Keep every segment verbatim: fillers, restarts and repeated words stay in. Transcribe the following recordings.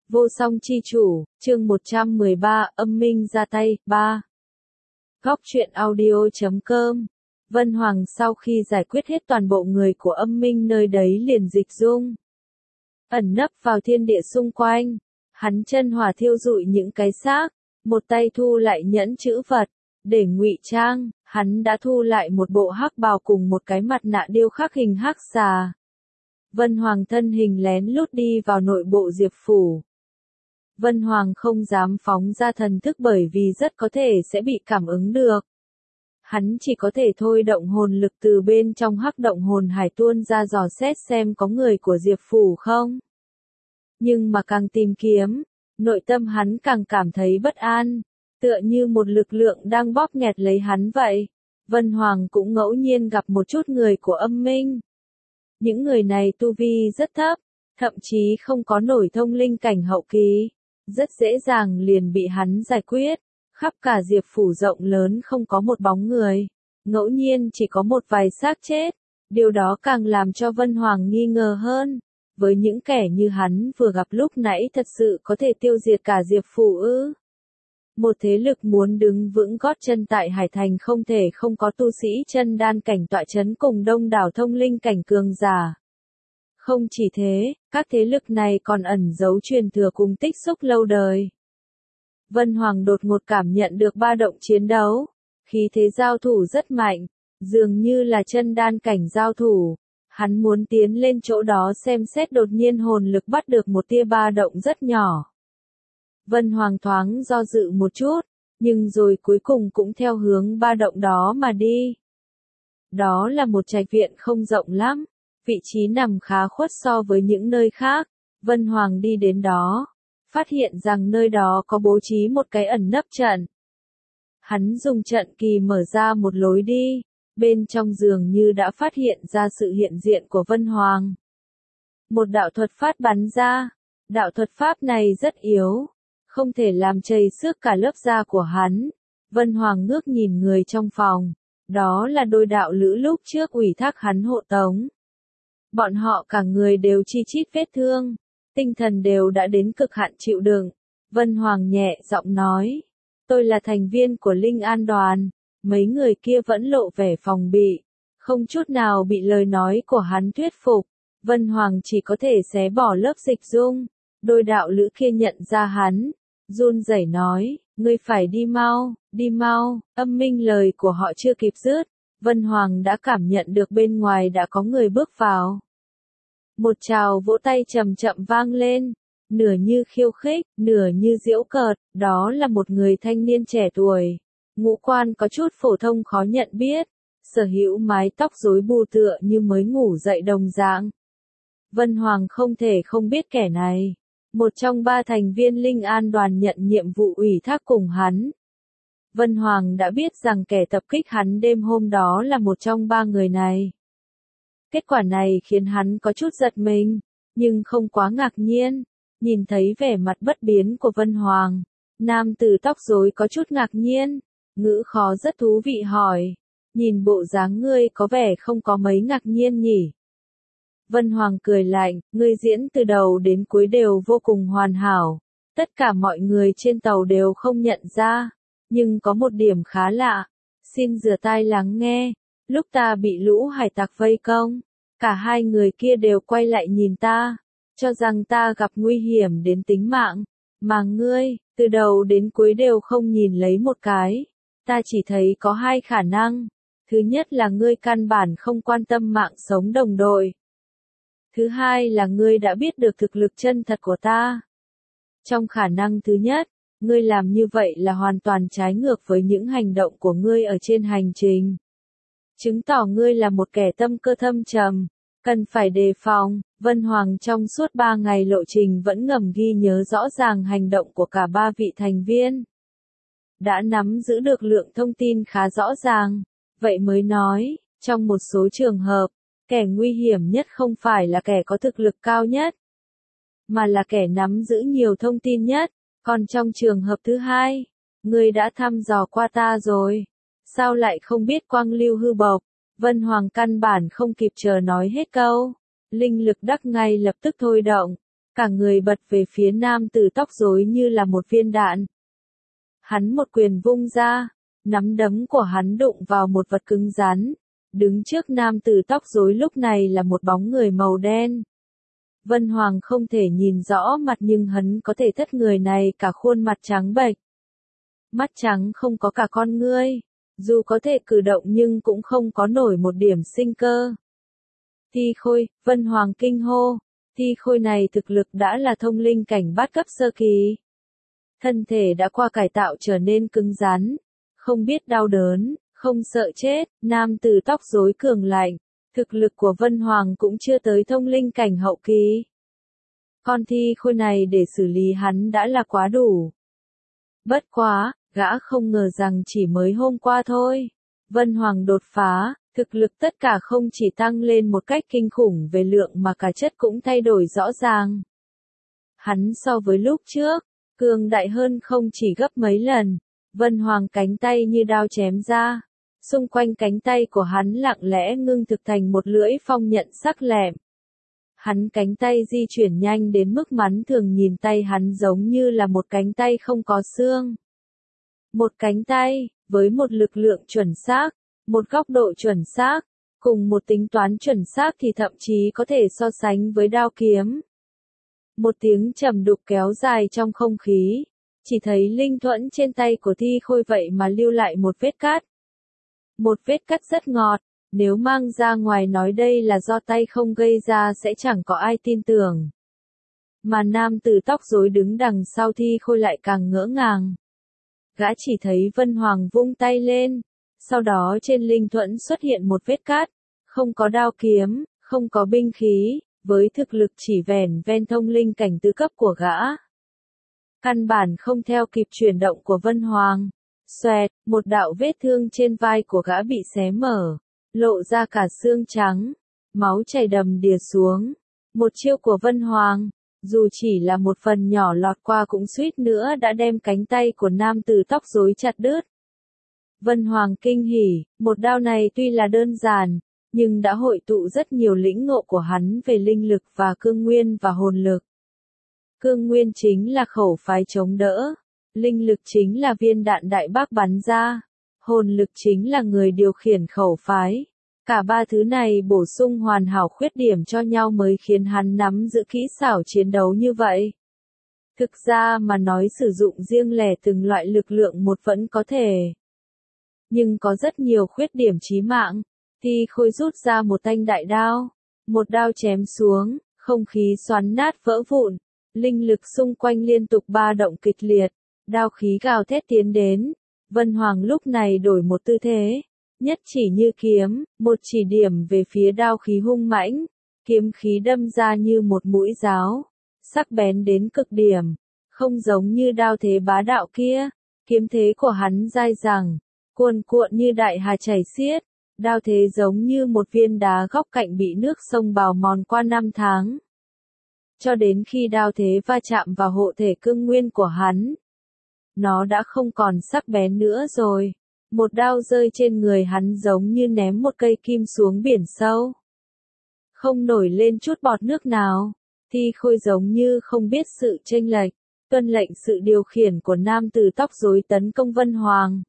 Vô song chi chủ, chương một trăm mười ba, âm minh ra tay, ba. Góc truyện audio chấm com. Vân Hoàng sau khi giải quyết hết toàn bộ người của âm minh nơi đấy liền dịch dung. Ẩn nấp vào thiên địa xung quanh. Hắn chân hỏa thiêu rụi những cái xác, một tay thu lại nhẫn chữ vật, để ngụy trang, hắn đã thu lại một bộ hắc bào cùng một cái mặt nạ điêu khắc hình hắc xà. Vân Hoàng thân hình lén lút đi vào nội bộ Diệp Phủ. Vân Hoàng không dám phóng ra thần thức bởi vì rất có thể sẽ bị cảm ứng được. Hắn chỉ có thể thôi động hồn lực từ bên trong hắc động hồn hải tuôn ra dò xét xem có người của Diệp Phủ không. Nhưng mà càng tìm kiếm, nội tâm hắn càng cảm thấy bất an, tựa như một lực lượng đang bóp nghẹt lấy hắn vậy. Vân Hoàng cũng ngẫu nhiên gặp một chút người của âm minh. Những người này tu vi rất thấp, thậm chí không có nổi thông linh cảnh hậu kỳ, rất dễ dàng liền bị hắn giải quyết. Khắp cả Diệp Phủ rộng lớn không có một bóng người, ngẫu nhiên chỉ có một vài xác chết, điều đó càng làm cho Vân Hoàng nghi ngờ hơn. Với những kẻ như hắn vừa gặp lúc nãy thật sự có thể tiêu diệt cả Diệp Phủ ư? Một thế lực muốn đứng vững gót chân tại Hải Thành không thể không có tu sĩ chân đan cảnh tọa chấn cùng đông đảo thông linh cảnh cường giả. Không chỉ thế, các thế lực này còn ẩn giấu truyền thừa cùng tích xúc lâu đời. Vân Hoàng đột ngột cảm nhận được ba động chiến đấu, khí thế giao thủ rất mạnh, dường như là chân đan cảnh giao thủ. Hắn muốn tiến lên chỗ đó xem xét, đột nhiên hồn lực bắt được một tia ba động rất nhỏ. Vân Hoàng thoáng do dự một chút, nhưng rồi cuối cùng cũng theo hướng ba động đó mà đi. Đó là một trạch viện không rộng lắm, vị trí nằm khá khuất so với những nơi khác. Vân Hoàng đi đến đó, phát hiện rằng nơi đó có bố trí một cái ẩn nấp trận. Hắn dùng trận kỳ mở ra một lối đi, bên trong dường như đã phát hiện ra sự hiện diện của Vân Hoàng. Một đạo thuật phát bắn ra, đạo thuật pháp này rất yếu, không thể làm chảy xước cả lớp da của hắn. Vân Hoàng ngước nhìn người trong phòng, đó là đôi đạo lữ lúc trước ủy thác hắn hộ tống. Bọn họ cả người đều chi chít vết thương, tinh thần đều đã đến cực hạn chịu đựng. Vân Hoàng nhẹ giọng nói, tôi là thành viên của Linh An đoàn. Mấy người kia vẫn lộ vẻ phòng bị, không chút nào bị lời nói của hắn thuyết phục. Vân Hoàng chỉ có thể xé bỏ lớp dịch dung. Đôi đạo lữ kia nhận ra hắn, run rẩy nói, ngươi phải đi mau, đi mau. Âm minh lời của họ chưa kịp dứt, Vân Hoàng đã cảm nhận được bên ngoài đã có người bước vào. Một tràng vỗ tay chậm chậm vang lên, nửa như khiêu khích, nửa như giễu cợt. Đó là một người thanh niên trẻ tuổi, ngũ quan có chút phổ thông khó nhận biết, sở hữu mái tóc rối bù tựa như mới ngủ dậy đồng dạng. Vân Hoàng không thể không biết kẻ này, một trong ba thành viên Linh An đoàn nhận nhiệm vụ ủy thác cùng hắn. Vân Hoàng đã biết rằng kẻ tập kích hắn đêm hôm đó là một trong ba người này. Kết quả này khiến hắn có chút giật mình, nhưng không quá ngạc nhiên. Nhìn thấy vẻ mặt bất biến của Vân Hoàng, nam tử tóc rối có chút ngạc nhiên, ngữ khó rất thú vị hỏi, nhìn bộ dáng ngươi có vẻ không có mấy ngạc nhiên nhỉ? Vân Hoàng cười lạnh, ngươi diễn từ đầu đến cuối đều vô cùng hoàn hảo, tất cả mọi người trên tàu đều không nhận ra, nhưng có một điểm khá lạ, xin rửa tai lắng nghe. Lúc ta bị lũ hải tặc vây công, cả hai người kia đều quay lại nhìn ta, cho rằng ta gặp nguy hiểm đến tính mạng, mà ngươi, từ đầu đến cuối đều không nhìn lấy một cái. Ta chỉ thấy có hai khả năng. Thứ nhất là ngươi căn bản không quan tâm mạng sống đồng đội. Thứ hai là ngươi đã biết được thực lực chân thật của ta. Trong khả năng thứ nhất, ngươi làm như vậy là hoàn toàn trái ngược với những hành động của ngươi ở trên hành trình. Chứng tỏ ngươi là một kẻ tâm cơ thâm trầm, cần phải đề phòng. Vân Hoàng trong suốt ba ngày lộ trình vẫn ngầm ghi nhớ rõ ràng hành động của cả ba vị thành viên. Đã nắm giữ được lượng thông tin khá rõ ràng, vậy mới nói, trong một số trường hợp, kẻ nguy hiểm nhất không phải là kẻ có thực lực cao nhất, mà là kẻ nắm giữ nhiều thông tin nhất. Còn trong trường hợp thứ hai, ngươi đã thăm dò qua ta rồi, sao lại không biết quang lưu hư bộc? Vân Hoàng căn bản không kịp chờ nói hết câu, linh lực đắc ngay lập tức thôi động, cả người bật về phía nam tử tóc rối như là một viên đạn. Hắn một quyền vung ra, nắm đấm của hắn đụng vào một vật cứng rắn. Đứng trước nam tử tóc rối lúc này là một bóng người màu đen. Vân Hoàng không thể nhìn rõ mặt nhưng hắn có thể thất người này cả khuôn mặt trắng bệch. Mắt trắng không có cả con ngươi, dù có thể cử động nhưng cũng không có nổi một điểm sinh cơ. Thi Khôi, Vân Hoàng kinh hô, Thi Khôi này thực lực đã là thông linh cảnh bát cấp sơ kỳ. Thân thể đã qua cải tạo trở nên cứng rắn, không biết đau đớn, không sợ chết, nam tử tóc rối cường lạnh. Thực lực của Vân Hoàng cũng chưa tới thông linh cảnh hậu kỳ. Con Thi Khôi này để xử lý hắn đã là quá đủ. Bất quá, gã không ngờ rằng chỉ mới hôm qua thôi. Vân Hoàng đột phá, thực lực tất cả không chỉ tăng lên một cách kinh khủng về lượng mà cả chất cũng thay đổi rõ ràng. Hắn so với lúc trước, cường đại hơn không chỉ gấp mấy lần. Vân Hoàng cánh tay như đao chém ra. Xung quanh cánh tay của hắn lặng lẽ ngưng thực thành một lưỡi phong nhận sắc lẹm. Hắn cánh tay di chuyển nhanh đến mức mắt thường nhìn tay hắn giống như là một cánh tay không có xương. Một cánh tay, với một lực lượng chuẩn xác, một góc độ chuẩn xác, cùng một tính toán chuẩn xác thì thậm chí có thể so sánh với đao kiếm. Một tiếng trầm đục kéo dài trong không khí, chỉ thấy linh thuẫn trên tay của Thi Khôi vậy mà lưu lại một vết cắt. Một vết cắt rất ngọt, nếu mang ra ngoài nói đây là do tay không gây ra sẽ chẳng có ai tin tưởng. Mà nam tử tóc rối đứng đằng sau Thi Khôi lại càng ngỡ ngàng. Gã chỉ thấy Vân Hoàng vung tay lên, sau đó trên linh thuẫn xuất hiện một vết cắt, không có đao kiếm, không có binh khí, với thực lực chỉ vẻn ven thông linh cảnh tứ cấp của gã. Căn bản không theo kịp chuyển động của Vân Hoàng. Xoẹt, một đạo vết thương trên vai của gã bị xé mở, lộ ra cả xương trắng, máu chảy đầm đìa xuống. Một chiêu của Vân Hoàng, dù chỉ là một phần nhỏ lọt qua cũng suýt nữa đã đem cánh tay của nam tử tóc rối chặt đứt. Vân Hoàng kinh hỉ, một đao này tuy là đơn giản, nhưng đã hội tụ rất nhiều lĩnh ngộ của hắn về linh lực và cương nguyên và hồn lực. Cương nguyên chính là khẩu phái chống đỡ. Linh lực chính là viên đạn đại bác bắn ra. Hồn lực chính là người điều khiển khẩu phái. Cả ba thứ này bổ sung hoàn hảo khuyết điểm cho nhau mới khiến hắn nắm giữ kỹ xảo chiến đấu như vậy. Thực ra mà nói sử dụng riêng lẻ từng loại lực lượng một vẫn có thể. Nhưng có rất nhiều khuyết điểm chí mạng. Thi Khôi rút ra một thanh đại đao. Một đao chém xuống, không khí xoắn nát vỡ vụn. Linh lực xung quanh liên tục ba động kịch liệt. Đao khí gào thét tiến đến. Vân Hoàng lúc này đổi một tư thế. Nhất chỉ như kiếm, một chỉ điểm về phía đao khí hung mãnh. Kiếm khí đâm ra như một mũi giáo. Sắc bén đến cực điểm. Không giống như đao thế bá đạo kia. Kiếm thế của hắn dai dẳng. Cuồn cuộn như đại hà chảy xiết. Đao thế giống như một viên đá góc cạnh bị nước sông bào mòn qua năm tháng. Cho đến khi đao thế va chạm vào hộ thể cương nguyên của hắn. Nó đã không còn sắc bén nữa rồi. Một đao rơi trên người hắn giống như ném một cây kim xuống biển sâu. Không nổi lên chút bọt nước nào. Thi Khôi giống như không biết sự chênh lệch. Tuân lệnh sự điều khiển của nam tử tóc rối tấn công Vân Hoàng.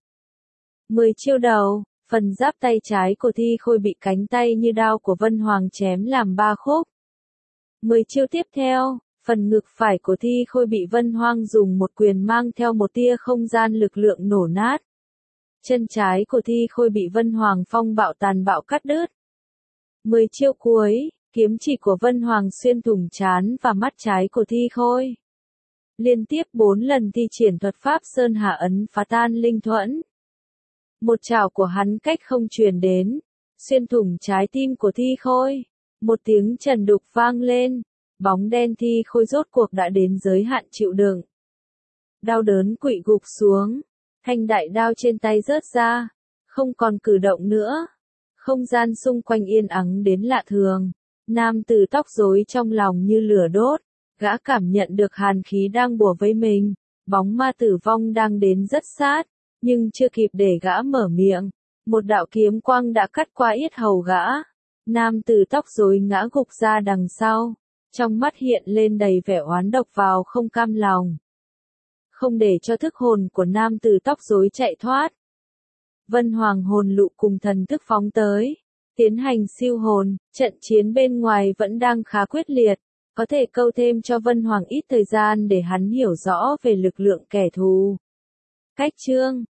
Mười chiêu đầu, phần giáp tay trái của Thi Khôi bị cánh tay như đao của Vân Hoàng chém làm ba khúc. Mười chiêu tiếp theo, phần ngực phải của Thi Khôi bị Vân Hoàng dùng một quyền mang theo một tia không gian lực lượng nổ nát. Chân trái của Thi Khôi bị Vân Hoàng phong bạo tàn bạo cắt đứt. Mười chiêu cuối, kiếm chỉ của Vân Hoàng xuyên thủng trán và mắt trái của Thi Khôi. Liên tiếp bốn lần thi triển thuật pháp Sơn Hà Ấn phá tan linh thuẫn. Một chảo của hắn cách không truyền đến, xuyên thủng trái tim của Thi Khôi. Một tiếng trần đục vang lên, bóng đen Thi Khôi rốt cuộc đã đến giới hạn chịu đựng. Đau đớn quỵ gục xuống, thanh đại đao trên tay rớt ra, không còn cử động nữa. Không gian xung quanh yên ắng đến lạ thường, nam tử tóc rối trong lòng như lửa đốt, gã cảm nhận được hàn khí đang bủa vây mình, bóng ma tử vong đang đến rất sát, nhưng chưa kịp để gã mở miệng, một đạo kiếm quang đã cắt qua yết hầu gã. Nam tử tóc rối ngã gục ra đằng sau, trong mắt hiện lên đầy vẻ oán độc vào không cam lòng. Không để cho thức hồn của nam tử tóc rối chạy thoát. Vân Hoàng hồn lụ cùng thần thức phóng tới, tiến hành siêu hồn, trận chiến bên ngoài vẫn đang khá quyết liệt, có thể câu thêm cho Vân Hoàng ít thời gian để hắn hiểu rõ về lực lượng kẻ thù. Cách chương